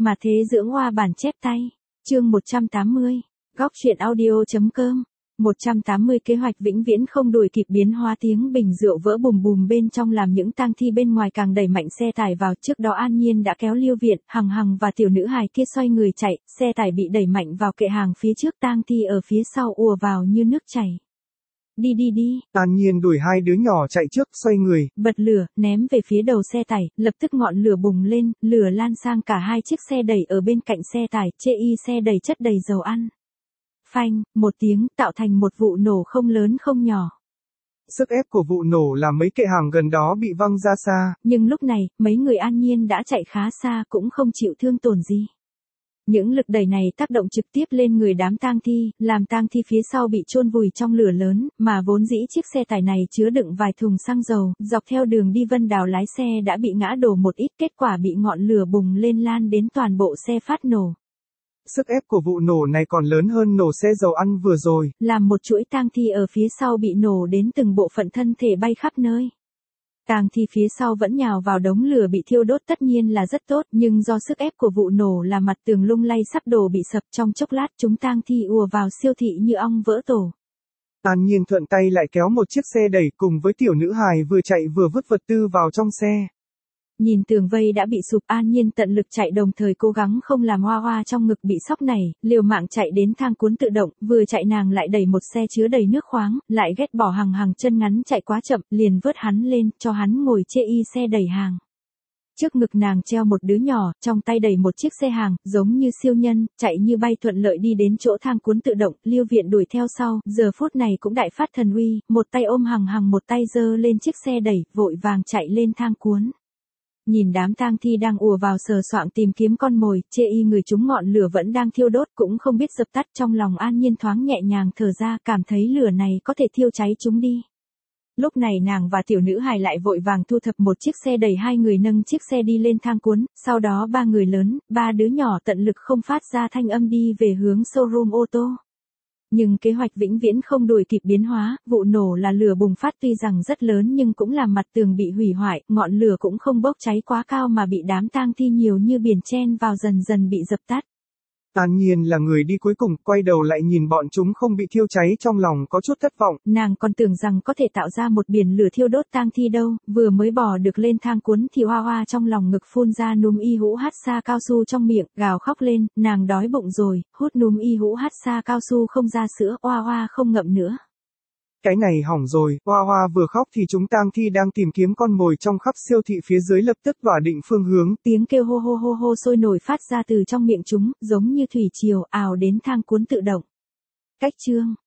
Mà thế dưỡng hoa bản chép tay. Chương 180. Góc truyện audio.com. 180 kế hoạch vĩnh viễn không đuổi kịp biến hóa, tiếng bình rượu vỡ bùm bùm bên trong làm những tang thi bên ngoài càng đẩy mạnh xe tải vào. Trước đó An Nhiên đã kéo Liêu Viện, Hằng Hằng và tiểu nữ hài kia xoay người chạy, xe tải bị đẩy mạnh vào kệ hàng phía trước, tang thi ở phía sau ùa vào như nước chảy. Đi đi đi. An Nhiên đuổi hai đứa nhỏ chạy trước, xoay người, bật lửa, ném về phía đầu xe tải, lập tức ngọn lửa bùng lên, lửa lan sang cả hai chiếc xe đẩy ở bên cạnh xe tải, chê y xe đầy chất đầy dầu ăn. Phanh, một tiếng, tạo thành một vụ nổ không lớn không nhỏ. Sức ép của vụ nổ làm mấy kệ hàng gần đó bị văng ra xa. Nhưng lúc này, mấy người An Nhiên đã chạy khá xa cũng không chịu thương tổn gì. Những lực đẩy này tác động trực tiếp lên người đám tang thi, làm tang thi phía sau bị chôn vùi trong lửa lớn, mà vốn dĩ chiếc xe tải này chứa đựng vài thùng xăng dầu, dọc theo đường đi Vân Đào lái xe đã bị ngã đổ một ít, kết quả bị ngọn lửa bùng lên lan đến toàn bộ xe phát nổ. Sức ép của vụ nổ này còn lớn hơn nổ xe dầu ăn vừa rồi. Làm một chuỗi tang thi ở phía sau bị nổ đến từng bộ phận thân thể bay khắp nơi. Tang thi phía sau vẫn nhào vào đống lửa bị thiêu đốt, tất nhiên là rất tốt, nhưng do sức ép của vụ nổ là mặt tường lung lay sắp đổ bị sập, trong chốc lát chúng tang thi ùa vào siêu thị như ong vỡ tổ. An Nhiên thuận tay lại kéo một chiếc xe đẩy cùng với tiểu nữ hài vừa chạy vừa vứt vật tư vào trong xe. Nhìn tường vây đã bị sụp, An Nhiên tận lực chạy đồng thời cố gắng không làm Hoa Hoa trong ngực bị sốc này, liều mạng chạy đến thang cuốn tự động, vừa chạy nàng lại đẩy một xe chứa đầy nước khoáng, lại ghét bỏ Hằng Hằng chân ngắn chạy quá chậm, liền vớt hắn lên, cho hắn ngồi chê y xe đẩy hàng. Trước ngực nàng treo một đứa nhỏ, trong tay đẩy một chiếc xe hàng, giống như siêu nhân, chạy như bay thuận lợi đi đến chỗ thang cuốn tự động, Liêu Viện đuổi theo sau, giờ phút này cũng đại phát thần uy, một tay ôm Hằng Hằng một tay giơ lên chiếc xe đẩy, vội vàng chạy lên thang cuốn. Nhìn đám tang thi đang ùa vào sờ soạng tìm kiếm con mồi, chê y người chúng ngọn lửa vẫn đang thiêu đốt cũng không biết dập tắt, trong lòng An Nhiên thoáng nhẹ nhàng thở ra, cảm thấy lửa này có thể thiêu cháy chúng đi. Lúc này nàng và tiểu nữ hài lại vội vàng thu thập một chiếc xe đẩy, hai người nâng chiếc xe đi lên thang cuốn, sau đó ba người lớn, ba đứa nhỏ tận lực không phát ra thanh âm đi về hướng showroom ô tô. Nhưng kế hoạch vĩnh viễn không đuổi kịp biến hóa, vụ nổ là lửa bùng phát tuy rằng rất lớn nhưng cũng làm mặt tường bị hủy hoại, ngọn lửa cũng không bốc cháy quá cao mà bị đám tang thi nhiều như biển chen vào dần dần bị dập tắt. An Nhiên là người đi cuối cùng, quay đầu lại nhìn bọn chúng không bị thiêu cháy, trong lòng có chút thất vọng. Nàng còn tưởng rằng có thể tạo ra một biển lửa thiêu đốt tang thi đâu, vừa mới bò được lên thang cuốn thì Hoa Hoa trong lòng ngực phun ra núm y hũ hát xa cao su trong miệng, gào khóc lên, nàng đói bụng rồi, hút núm y hũ hát xa cao su không ra sữa, Hoa Hoa không ngậm nữa. Cái này hỏng rồi, Hoa Hoa vừa khóc thì chúng tang thi đang tìm kiếm con mồi trong khắp siêu thị phía dưới lập tức tỏa định phương hướng. Tiếng kêu hô hô hô hô sôi nổi phát ra từ trong miệng chúng, giống như thủy triều ào đến thang cuốn tự động. Cách chương